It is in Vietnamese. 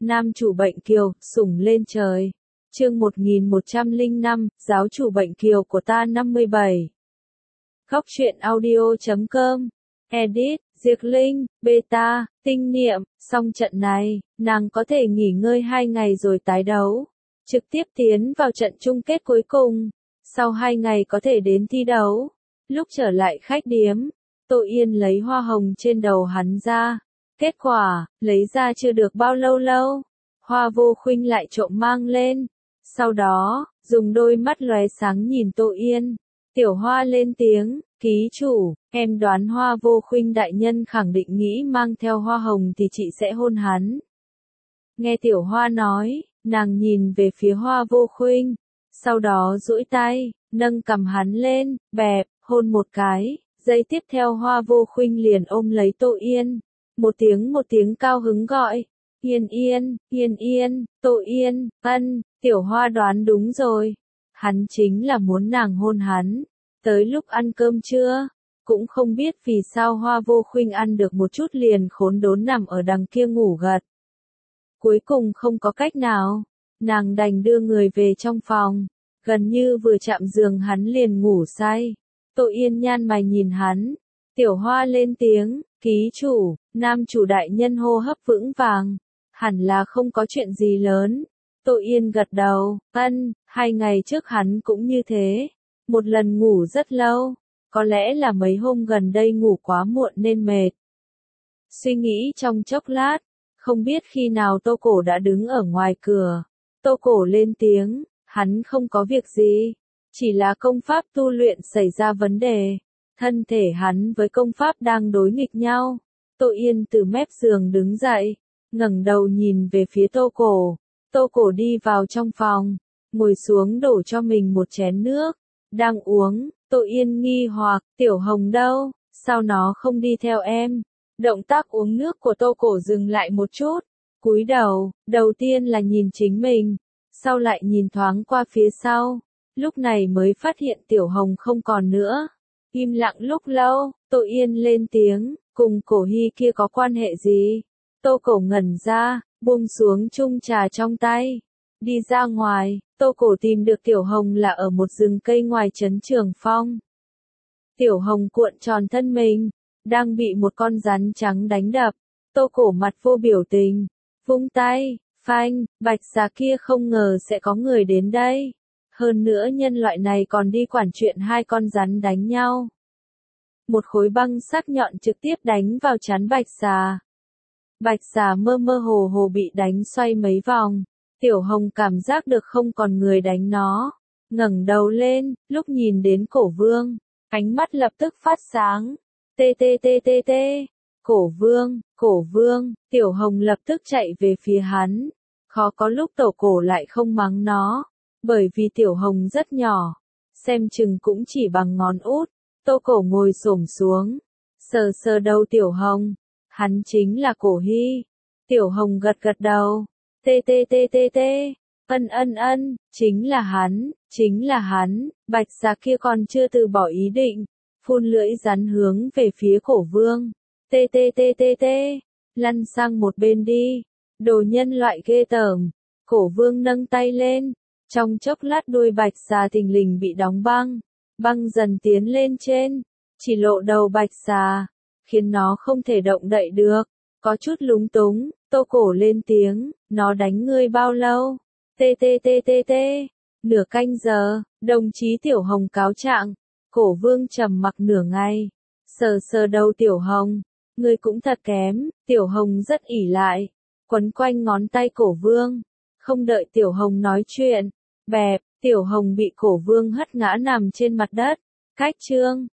Nam chủ bệnh kiều, sủng lên trời. Chương 1105, giáo chủ bệnh kiều của ta 57. Góc truyện audio.com. Edit, Diệc Linh, Beta, Tinh Niệm. Xong trận này, nàng có thể nghỉ ngơi 2 ngày rồi tái đấu. Trực tiếp tiến vào trận chung kết cuối cùng. Sau 2 ngày có thể đến thi đấu. Lúc trở lại khách điếm, Tô Yên lấy hoa hồng trên đầu hắn ra. Kết quả, lấy ra chưa được bao lâu, Hoa Vô Khuynh lại trộm mang lên. Sau đó, dùng đôi mắt lóe sáng nhìn Tô Yên. Tiểu Hoa lên tiếng, ký chủ, em đoán Hoa Vô Khuynh đại nhân khẳng định nghĩ mang theo hoa hồng thì chị sẽ hôn hắn. Nghe Tiểu Hoa nói, nàng nhìn về phía Hoa Vô Khuynh. Sau đó duỗi tay, nâng cầm hắn lên, bẹp, hôn một cái. Giây tiếp theo Hoa Vô Khuynh liền ôm lấy Tô Yên. Một tiếng cao hứng gọi. Yên Yên, Yên Yên, Tô Yên, Tiểu Hoa đoán đúng rồi. Hắn chính là muốn nàng hôn hắn. Tới lúc ăn cơm trưa, cũng không biết vì sao Hoa Vô Khuynh ăn được một chút liền khốn đốn nằm ở đằng kia ngủ gật. Cuối cùng không có cách nào, nàng đành đưa người về trong phòng. Gần như vừa chạm giường hắn liền ngủ say. Tô Yên nhăn mày nhìn hắn. Tiểu Hoa lên tiếng, ký chủ, nam chủ đại nhân hô hấp vững vàng. Hẳn là không có chuyện gì lớn. Tô Yên gật đầu, 2 ngày trước hắn cũng như thế. Một lần ngủ rất lâu. Có lẽ là mấy hôm gần đây ngủ quá muộn nên mệt. Suy nghĩ trong chốc lát. Không biết khi nào Tô Cổ đã đứng ở ngoài cửa. Tô Cổ lên tiếng, hắn không có việc gì. Chỉ là công pháp tu luyện xảy ra vấn đề. Thân thể hắn với công pháp đang đối nghịch nhau. Tô Yên từ mép giường đứng dậy, ngẩng đầu nhìn về phía Tô Cổ. Tô Cổ đi vào trong phòng, ngồi xuống đổ cho mình một chén nước. Đang uống, Tô Yên nghi hoặc, Tiểu Hồng đâu, sao nó không đi theo em? Động tác uống nước của Tô Cổ dừng lại một chút, cúi đầu, đầu tiên là nhìn chính mình, sau lại nhìn thoáng qua phía sau. Lúc này mới phát hiện Tiểu Hồng không còn nữa. Im lặng lúc lâu, Tô Yên lên tiếng, cùng Cổ Hy kia có quan hệ gì? Tô Cổ ngẩn ra, buông xuống chung trà trong tay. Đi ra ngoài, Tô Cổ tìm được Tiểu Hồng là ở một rừng cây ngoài trấn Trường Phong. Tiểu Hồng cuộn tròn thân mình, đang bị một con rắn trắng đánh đập. Tô Cổ mặt vô biểu tình, vung tay, phanh, bạch xà kia không ngờ sẽ có người đến đây. Hơn nữa nhân loại này còn đi quản chuyện 2 con rắn đánh nhau. Một khối băng sắc nhọn trực tiếp đánh vào trán bạch xà. Bạch xà mơ mơ hồ hồ bị đánh xoay mấy vòng. Tiểu Hồng cảm giác được không còn người đánh nó. Ngẩng đầu lên, lúc nhìn đến Cổ Vương, ánh mắt lập tức phát sáng. TTTTT. Cổ Vương, Tiểu Hồng lập tức chạy về phía hắn. Khó có lúc Tổ Cổ lại không mắng nó. Bởi vì Tiểu Hồng rất nhỏ, xem chừng cũng chỉ bằng ngón út. Tô Cổ ngồi xổm xuống, sờ đầu Tiểu Hồng. Hắn chính là Cổ Hy. Tiểu Hồng gật đầu. TTTTT. Chính là hắn. Bạch xà kia còn chưa từ bỏ ý định, phun lưỡi rắn hướng về phía Cổ Vương. TTTTT. Lăn sang một bên đi. Đồ nhân loại ghê tởm. Cổ Vương nâng tay lên. Trong chốc lát đuôi bạch xà thình lình bị đóng băng. Băng dần tiến lên trên. Chỉ lộ đầu bạch xà. Khiến nó không thể động đậy được. Có chút lúng túng. Tô Cổ lên tiếng. Nó đánh ngươi bao lâu? TTTTT. Nửa canh giờ. Đồng chí Tiểu Hồng cáo trạng. Cổ Vương trầm mặc nửa ngày. Sờ đầu Tiểu Hồng. Ngươi cũng thật kém. Tiểu Hồng rất ỷ lại. Quấn quanh ngón tay Cổ Vương. Không đợi Tiểu Hồng nói chuyện. Bẹp, Tiểu Hồng bị Cổ Vương hất ngã nằm trên mặt đất. Cách chương.